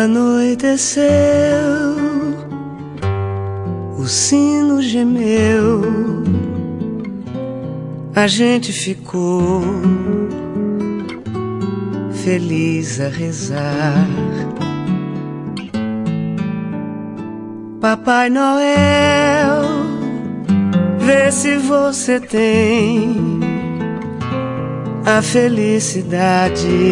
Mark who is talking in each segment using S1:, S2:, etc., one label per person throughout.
S1: Anoiteceu, o sino gemeu, a gente ficou feliz a rezar. Papai Noel, vê se você tem a felicidade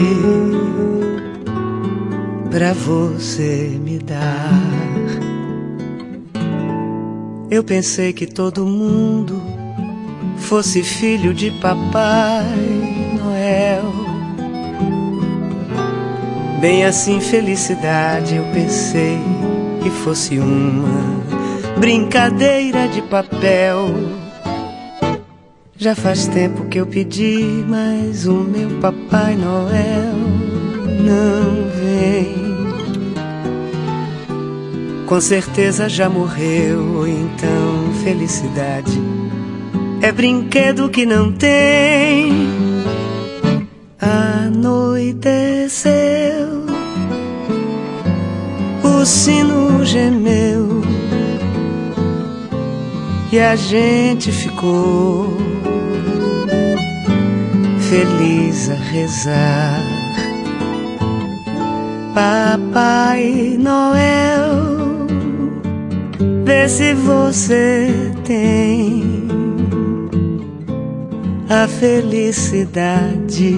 S1: pra você me dar. Eu pensei que todo mundo fosse filho de Papai Noel. Bem assim, felicidade, eu pensei que fosse uma brincadeira de papel. Já faz tempo que eu pedi, mas o meu Papai Noel não vem. Com certeza já morreu, ou então felicidade é brinquedo que não tem. Anoiteceu, o sino gemeu e a gente ficou feliz a rezar. Papai Noel, vê se você tem a felicidade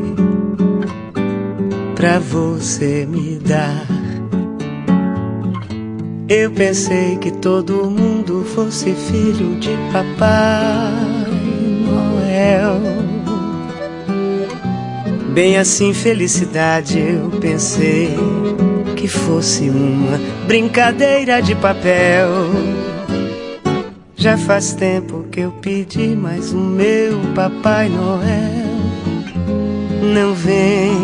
S1: pra você me dar. Eu pensei que todo mundo fosse filho de Papai Noel. Bem assim, felicidade, eu pensei que fosse uma brincadeira de papel. Já faz tempo que eu pedi, mas o meu Papai Noel não vem.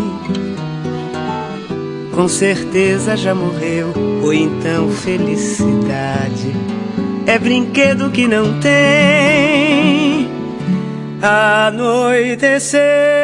S1: Com certeza já morreu, ou então felicidade é brinquedo que não tem. Anoiteceu,